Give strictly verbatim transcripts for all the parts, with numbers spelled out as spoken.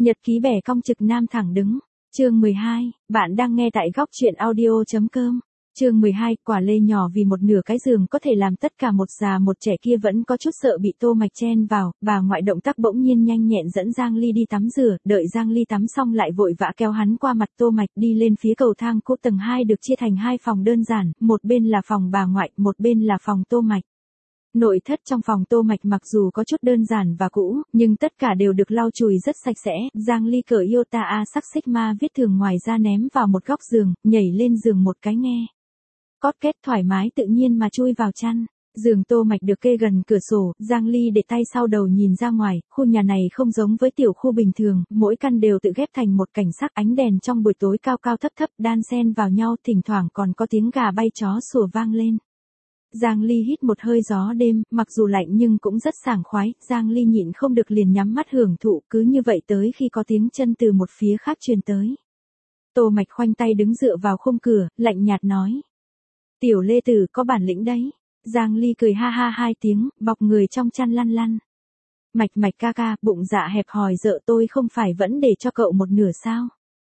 Nhật ký bẻ cong trực nam thẳng đứng. Chương mười hai, bạn đang nghe tại góc truyện audio chấm com. Chương mười hai, quả lê nhỏ vì một nửa cái giường có thể làm tất cả một già một trẻ kia vẫn có chút sợ bị Tô Mạch chen vào, bà ngoại động tác bỗng nhiên nhanh nhẹn dẫn Giang Ly đi tắm rửa, đợi Giang Ly tắm xong lại vội vã kéo hắn qua mặt Tô Mạch đi lên phía cầu thang cốt tầng hai được chia thành hai phòng đơn giản, một bên là phòng bà ngoại, một bên là phòng Tô Mạch. Nội thất trong phòng Tô Mạch mặc dù có chút đơn giản và cũ, nhưng tất cả đều được lau chùi rất sạch sẽ. Giang Ly cởi Iota A sắc Sigma viết thường ngoài ra ném vào một góc giường, nhảy lên giường một cái nghe. Cót kết thoải mái tự nhiên mà chui vào chăn. Giường Tô Mạch được kê gần cửa sổ, Giang Ly để tay sau đầu nhìn ra ngoài, khu nhà này không giống với tiểu khu bình thường, mỗi căn đều tự ghép thành một cảnh sắc, ánh đèn trong buổi tối cao cao thấp thấp đan xen vào nhau, thỉnh thoảng còn có tiếng gà bay chó sủa vang lên. Giang Ly hít một hơi gió đêm, mặc dù lạnh nhưng cũng rất sảng khoái, Giang Ly nhịn không được liền nhắm mắt hưởng thụ, cứ như vậy tới khi có tiếng chân từ một phía khác truyền tới. Tô Mạch khoanh tay đứng dựa vào khung cửa, lạnh nhạt nói. Tiểu Lê Tử có bản lĩnh đấy. Giang Ly cười ha ha hai tiếng, bọc người trong chăn lăn lăn. Mạch Mạch ca ca, bụng dạ hẹp hòi dợ tôi không phải vẫn để cho cậu một nửa sao?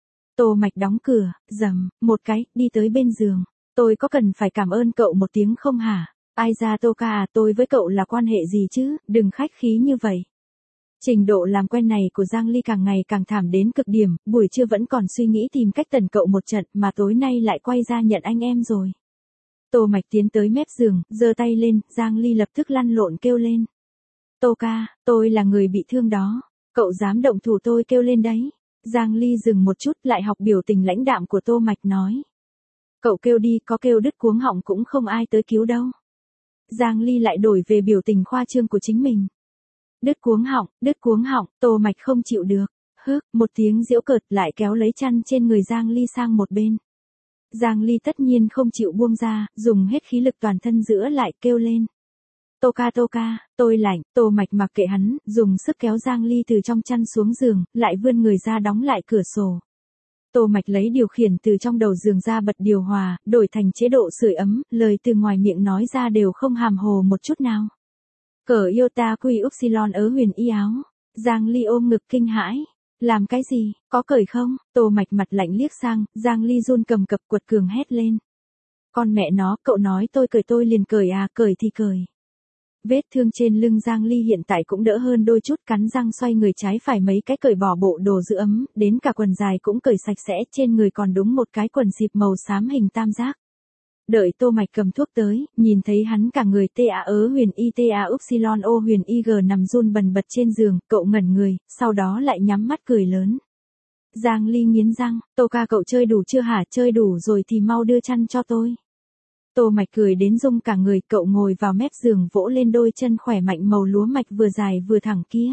Tô Mạch đóng cửa, rầm, một cái, đi tới bên giường. Tôi có cần phải cảm ơn cậu một tiếng không hả? Ai ra Tô ca à, tôi với cậu là quan hệ gì chứ, đừng khách khí như vậy. Trình độ làm quen này của Giang Ly càng ngày càng thảm đến cực điểm, buổi trưa vẫn còn suy nghĩ tìm cách tần cậu một trận mà tối nay lại quay ra nhận anh em rồi. Tô Mạch tiến tới mép giường, giơ tay lên, Giang Ly lập tức lăn lộn kêu lên. Tô ca, tôi là người bị thương đó, cậu dám động thủ tôi kêu lên đấy. Giang Ly dừng một chút lại học biểu tình lãnh đạm của Tô Mạch nói. Cậu kêu đi, có kêu đứt cuống họng cũng không ai tới cứu đâu. Giang Ly lại đổi về biểu tình khoa trương của chính mình. Đứt cuống họng, đứt cuống họng, Tô Mạch không chịu được. Hức, một tiếng giễu cợt lại kéo lấy chăn trên người Giang Ly sang một bên. Giang Ly tất nhiên không chịu buông ra, dùng hết khí lực toàn thân giữa lại kêu lên. Tô ca Tô ca, tôi lạnh, Tô Mạch mặc kệ hắn, dùng sức kéo Giang Ly từ trong chăn xuống giường, lại vươn người ra đóng lại cửa sổ. Tô Mạch lấy điều khiển từ trong đầu giường ra bật điều hòa, đổi thành chế độ sưởi ấm, lời từ ngoài miệng nói ra đều không hàm hồ một chút nào. Cởi Iota Quy Upsilon ớ huyền y áo. Giang Ly ôm ngực kinh hãi. Làm cái gì, có cởi không? Tô Mạch mặt lạnh liếc sang, Giang Ly run cầm cập quật cường hét lên. Con mẹ nó, cậu nói tôi cởi tôi liền cởi à, cởi thì cởi. Vết thương trên lưng Giang Ly hiện tại cũng đỡ hơn đôi chút, cắn răng xoay người trái phải mấy cái cởi bỏ bộ đồ giữ ấm, đến cả quần dài cũng cởi sạch sẽ, trên người còn đúng một cái quần xịp màu xám hình tam giác. Đợi Tô Mạch cầm thuốc tới, nhìn thấy hắn cả người tê a ớ huyền y tê a upsilon o huyền y g nằm run bần bật trên giường, cậu ngẩn người, sau đó lại nhắm mắt cười lớn. Giang Ly nghiến răng, Tô ca cậu chơi đủ chưa hả, chơi đủ rồi thì mau đưa chăn cho tôi. Tô Mạch cười đến rung cả người, cậu ngồi vào mép giường vỗ lên đôi chân khỏe mạnh màu lúa mạch vừa dài vừa thẳng kia.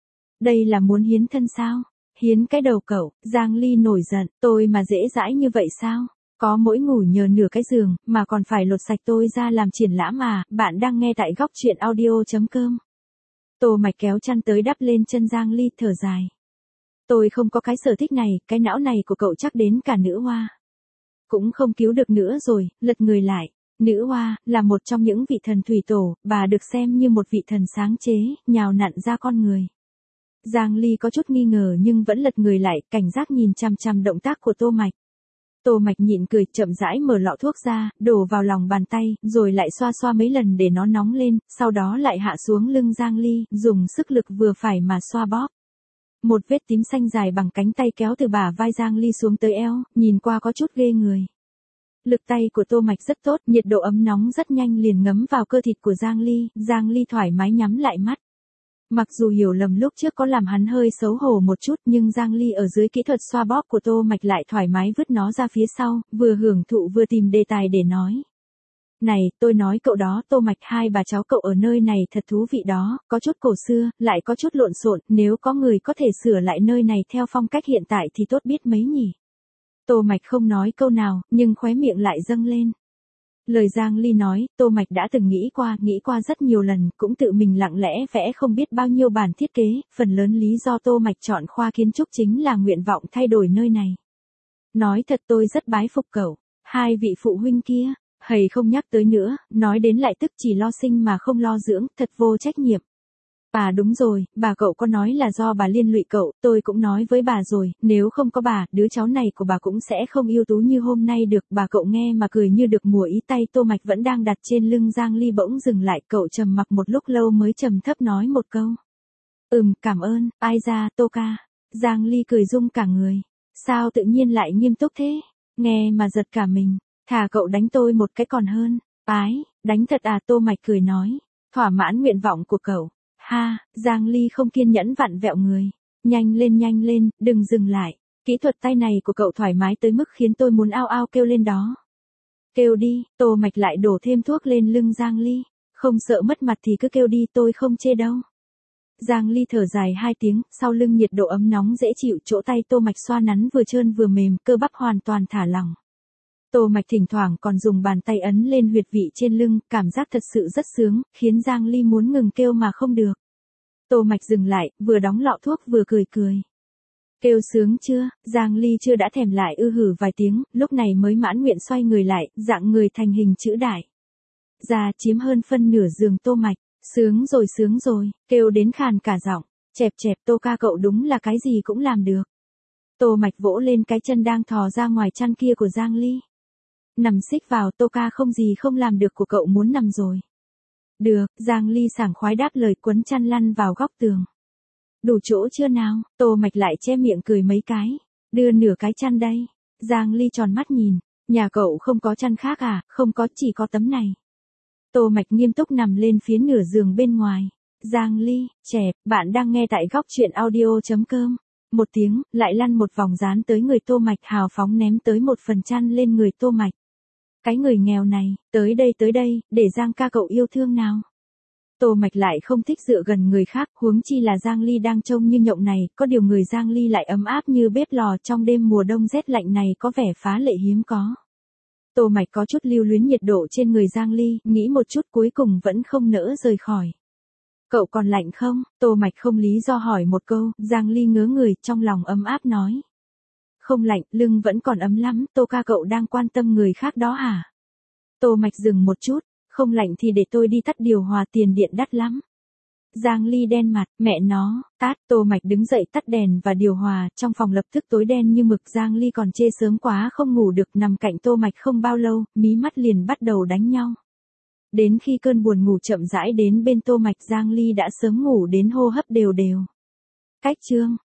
Đây là muốn hiến thân sao? Hiến cái đầu cậu, Giang Ly nổi giận, tôi mà dễ dãi như vậy sao? Có mỗi ngủ nhờ nửa cái giường, mà còn phải lột sạch tôi ra làm triển lãm à, bạn đang nghe tại góc truyện audio chấm com. Tô Mạch kéo chăn tới đắp lên chân Giang Ly, thở dài. Tôi không có cái sở thích này, cái não này của cậu chắc đến cả nữ hoa. Cũng không cứu được nữa rồi, lật người lại. Nữ hoa, là một trong những vị thần thủy tổ, bà được xem như một vị thần sáng chế, nhào nặn ra con người. Giang Ly có chút nghi ngờ nhưng vẫn lật người lại, cảnh giác nhìn chằm chằm động tác của Tô Mạch. Tô Mạch nhịn cười, chậm rãi mở lọ thuốc ra, đổ vào lòng bàn tay, rồi lại xoa xoa mấy lần để nó nóng lên, sau đó lại hạ xuống lưng Giang Ly, dùng sức lực vừa phải mà xoa bóp. Một vết tím xanh dài bằng cánh tay kéo từ bả vai Giang Ly xuống tới eo, nhìn qua có chút ghê người. Lực tay của Tô Mạch rất tốt, nhiệt độ ấm nóng rất nhanh liền ngấm vào cơ thịt của Giang Ly, Giang Ly thoải mái nhắm lại mắt. Mặc dù hiểu lầm lúc trước có làm hắn hơi xấu hổ một chút nhưng Giang Ly ở dưới kỹ thuật xoa bóp của Tô Mạch lại thoải mái vứt nó ra phía sau, vừa hưởng thụ vừa tìm đề tài để nói. Này, tôi nói cậu đó, Tô Mạch, hai bà cháu cậu ở nơi này thật thú vị đó, có chút cổ xưa, lại có chút lộn xộn, nếu có người có thể sửa lại nơi này theo phong cách hiện tại thì tốt biết mấy nhỉ. Tô Mạch không nói câu nào, nhưng khóe miệng lại dâng lên. Lời Giang Ly nói, Tô Mạch đã từng nghĩ qua, nghĩ qua rất nhiều lần, cũng tự mình lặng lẽ vẽ không biết bao nhiêu bản thiết kế, phần lớn lý do Tô Mạch chọn khoa kiến trúc chính là nguyện vọng thay đổi nơi này. Nói thật tôi rất bái phục cậu, hai vị phụ huynh kia, hầy không nhắc tới nữa, nói đến lại tức chỉ lo sinh mà không lo dưỡng, thật vô trách nhiệm. À đúng rồi, bà cậu có nói là do bà liên lụy cậu, tôi cũng nói với bà rồi, nếu không có bà, đứa cháu này của bà cũng sẽ không ưu tú như hôm nay được. Bà cậu nghe mà cười như được mùa, ý tay Tô Mạch vẫn đang đặt trên lưng Giang Ly bỗng dừng lại, cậu trầm mặc một lúc lâu mới trầm thấp nói một câu. Ừm, cảm ơn, ai ra, Tô ca. Giang Ly cười rung cả người. Sao tự nhiên lại nghiêm túc thế? Nghe mà giật cả mình, thà cậu đánh tôi một cái còn hơn. Ái, đánh thật à, Tô Mạch cười nói. Thỏa mãn nguyện vọng của cậu. Ha, Giang Ly không kiên nhẫn vặn vẹo người. Nhanh lên nhanh lên, đừng dừng lại. Kỹ thuật tay này của cậu thoải mái tới mức khiến tôi muốn ao ao kêu lên đó. Kêu đi, Tô Mạch lại đổ thêm thuốc lên lưng Giang Ly. Không sợ mất mặt thì cứ kêu đi, tôi không chê đâu. Giang Ly thở dài hai tiếng, sau lưng nhiệt độ ấm nóng dễ chịu, chỗ tay Tô Mạch xoa nắn vừa trơn vừa mềm, cơ bắp hoàn toàn thả lỏng. Tô Mạch thỉnh thoảng còn dùng bàn tay ấn lên huyệt vị trên lưng, cảm giác thật sự rất sướng, khiến Giang Ly muốn ngừng kêu mà không được. Tô Mạch dừng lại, vừa đóng lọ thuốc vừa cười cười. Kêu sướng chưa? Giang Ly chưa đã thèm lại ư hử vài tiếng, lúc này mới mãn nguyện xoay người lại, dạng người thành hình chữ đại. Ra chiếm hơn phân nửa giường Tô Mạch. Sướng rồi sướng rồi, kêu đến khàn cả giọng. Chẹp chẹp, Tô ca cậu đúng là cái gì cũng làm được. Tô Mạch vỗ lên cái chân đang thò ra ngoài chăn kia của Giang Ly. Nằm xích vào, Tô ca không gì không làm được của cậu muốn nằm rồi. Được, Giang Ly sảng khoái đáp lời, quấn chăn lăn vào góc tường. Đủ chỗ chưa nào? Tô Mạch lại che miệng cười mấy cái. Đưa nửa cái chăn đây. Giang Ly tròn mắt nhìn. Nhà cậu không có chăn khác à? Không có, chỉ có tấm này. Tô Mạch nghiêm túc nằm lên phía nửa giường bên ngoài. Giang Ly, chẹp, bạn đang nghe tại góc truyện audio.com. Một tiếng, lại lăn một vòng dán tới người Tô Mạch, hào phóng ném tới một phần chăn lên người Tô Mạch. Cái người nghèo này, tới đây tới đây, để Giang ca cậu yêu thương nào. Tô Mạch lại không thích dựa gần người khác, huống chi là Giang Ly đang trông như nhộng này, có điều người Giang Ly lại ấm áp như bếp lò trong đêm mùa đông rét lạnh này, có vẻ phá lệ hiếm có. Tô Mạch có chút lưu luyến nhiệt độ trên người Giang Ly, nghĩ một chút cuối cùng vẫn không nỡ rời khỏi. Cậu còn lạnh không? Tô Mạch không lý do hỏi một câu, Giang Ly ngớ người, trong lòng ấm áp nói. Không lạnh, lưng vẫn còn ấm lắm, Tô ca cậu đang quan tâm người khác đó hả? Tô Mạch dừng một chút, không lạnh thì để tôi đi tắt điều hòa, tiền điện đắt lắm. Giang Ly đen mặt, mẹ nó, tát. Tô Mạch đứng dậy tắt đèn và điều hòa, trong phòng lập tức tối đen như mực. Giang Ly còn chê sớm quá không ngủ được, nằm cạnh Tô Mạch không bao lâu, mí mắt liền bắt đầu đánh nhau. Đến khi cơn buồn ngủ chậm rãi đến bên Tô Mạch, Giang Ly đã sớm ngủ đến hô hấp đều đều. Cách chương